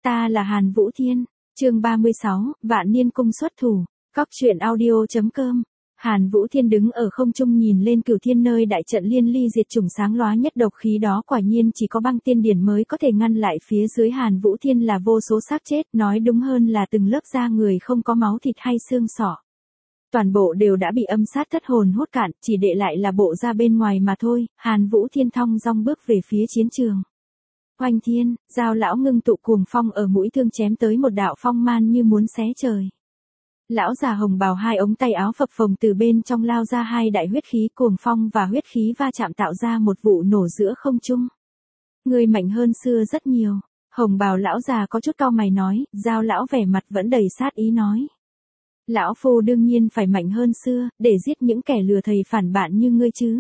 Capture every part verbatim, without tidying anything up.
Ta là Hàn Vũ Thiên, chương ba mươi sáu, Vạn Niên Cung xuất thủ, Cóc truyện audio chấm com. Hàn Vũ Thiên đứng ở không trung nhìn lên Cửu Thiên nơi đại trận liên ly diệt chủng sáng lóa nhất độc khí đó, quả nhiên chỉ có băng tiên điển mới có thể ngăn lại. Phía dưới Hàn Vũ Thiên là vô số xác chết, nói đúng hơn là từng lớp da người không có máu thịt hay xương sọ. Toàn bộ đều đã bị âm sát thất hồn hút cạn, chỉ để lại là bộ da bên ngoài mà thôi. Hàn Vũ Thiên thong dong bước về phía chiến trường. Oanh thiên, Giao lão ngưng tụ cuồng phong ở mũi thương chém tới một đạo phong man như muốn xé trời. Lão già hồng bào hai ống tay áo phập phồng từ bên trong lao ra hai đại huyết khí, cuồng phong và huyết khí va chạm tạo ra một vụ nổ giữa không trung. Người mạnh hơn xưa rất nhiều. Hồng bào lão già có chút cau mày nói, Giao lão vẻ mặt vẫn đầy sát ý nói. Lão phu đương nhiên phải mạnh hơn xưa, để giết những kẻ lừa thầy phản bạn như ngươi chứ.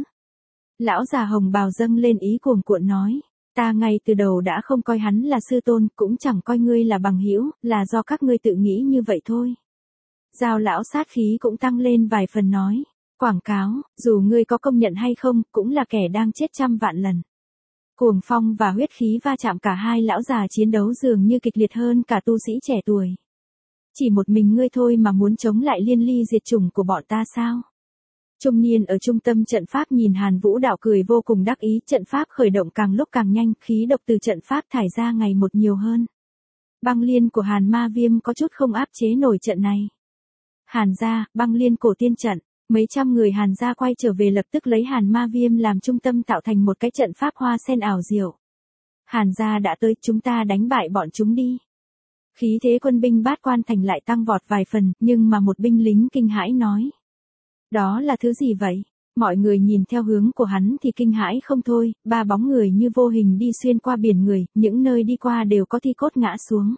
Lão già hồng bào dâng lên ý cuồng cuộn nói. Ta ngay từ đầu đã không coi hắn là sư tôn, cũng chẳng coi ngươi là bằng hữu, là do các ngươi tự nghĩ như vậy thôi. Giao lão sát khí cũng tăng lên vài phần nói. Quảng cáo, dù ngươi có công nhận hay không, cũng là kẻ đang chết trăm vạn lần. Cuồng phong và huyết khí va chạm, cả hai lão già chiến đấu dường như kịch liệt hơn cả tu sĩ trẻ tuổi. Chỉ một mình ngươi thôi mà muốn chống lại liên ly diệt chủng của bọn ta sao? Trung niên ở trung tâm trận pháp nhìn Hàn Vũ đạo cười vô cùng đắc ý, trận pháp khởi động càng lúc càng nhanh, khí độc từ trận pháp thải ra ngày một nhiều hơn. Băng liên của Hàn Ma Viêm có chút không áp chế nổi trận này. Hàn gia, băng liên cổ tiên trận, mấy trăm người Hàn gia quay trở về lập tức lấy Hàn Ma Viêm làm trung tâm tạo thành một cái trận pháp hoa sen ảo diệu. Hàn gia đã tới, chúng ta đánh bại bọn chúng đi. Khí thế quân binh Bát Quan Thành lại tăng vọt vài phần, nhưng mà một binh lính kinh hãi nói. Đó là thứ gì vậy? Mọi người nhìn theo hướng của hắn thì kinh hãi không thôi, ba bóng người như vô hình đi xuyên qua biển người, những nơi đi qua đều có thi cốt ngã xuống.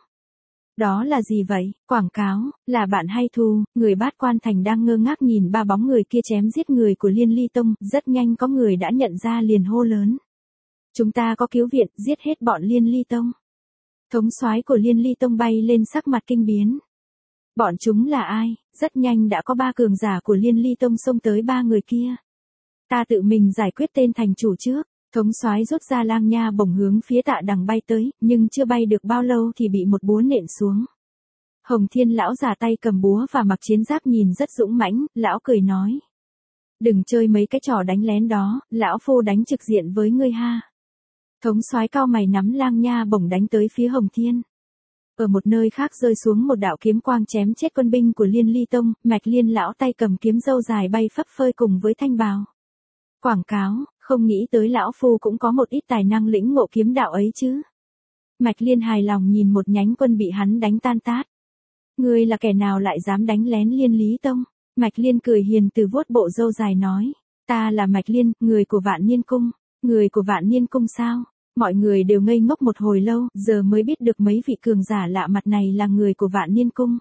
Đó là gì vậy? Quảng cáo, là bạn hay thu? Người Bát Quan Thành đang ngơ ngác nhìn ba bóng người kia chém giết người của Liên Ly Tông, rất nhanh có người đã nhận ra liền hô lớn. Chúng ta có cứu viện, giết hết bọn Liên Ly Tông. Thống soái của Liên Ly Tông bay lên sắc mặt kinh biến. Bọn chúng là ai? Rất nhanh đã có ba cường giả của Liên Ly Tông xông tới ba người kia. Ta tự mình giải quyết tên thành chủ trước. Thống soái rút ra lang nha bổng hướng phía Tạ Đằng bay tới, nhưng chưa bay được bao lâu thì bị một búa nện xuống. Hồng Thiên lão già tay cầm búa và mặc chiến giáp nhìn rất dũng mãnh, lão cười nói. Đừng chơi mấy cái trò đánh lén đó, lão phu đánh trực diện với ngươi ha. Thống soái cao mày nắm lang nha bổng đánh tới phía Hồng Thiên. Ở một nơi khác rơi xuống một đạo kiếm quang chém chết quân binh của Liên Ly Tông, Mạch Liên lão tay cầm kiếm râu dài bay phấp phới cùng với thanh bào. Quảng cáo, không nghĩ tới lão phu cũng có một ít tài năng lĩnh ngộ kiếm đạo ấy chứ. Mạch Liên hài lòng nhìn một nhánh quân bị hắn đánh tan tát. Ngươi là kẻ nào lại dám đánh lén Liên Lý Tông? Mạch Liên cười hiền từ vuốt bộ râu dài nói. Ta là Mạch Liên, người của Vạn Niên Cung. Người của Vạn Niên Cung sao? Mọi người đều ngây ngốc một hồi lâu, giờ mới biết được mấy vị cường giả lạ mặt này là người của Vạn Niên Cung.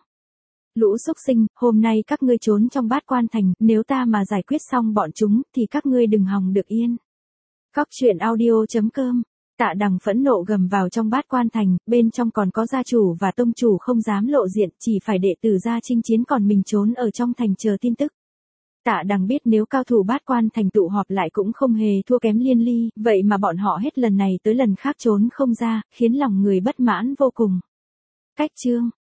Lũ xúc sinh, hôm nay các ngươi trốn trong Bát Quan Thành, nếu ta mà giải quyết xong bọn chúng, thì các ngươi đừng hòng được yên. Cóc truyện audio chấm com. Tạ Đằng phẫn nộ gầm vào trong Bát Quan Thành, bên trong còn có gia chủ và tông chủ không dám lộ diện, chỉ phải đệ tử ra chinh chiến, còn mình trốn ở trong thành chờ tin tức. Tạ Đằng biết nếu cao thủ Bát Quan Thành tụ họp lại cũng không hề thua kém Liên Ly, vậy mà bọn họ hết lần này tới lần khác trốn không ra, khiến lòng người bất mãn vô cùng. Cách chương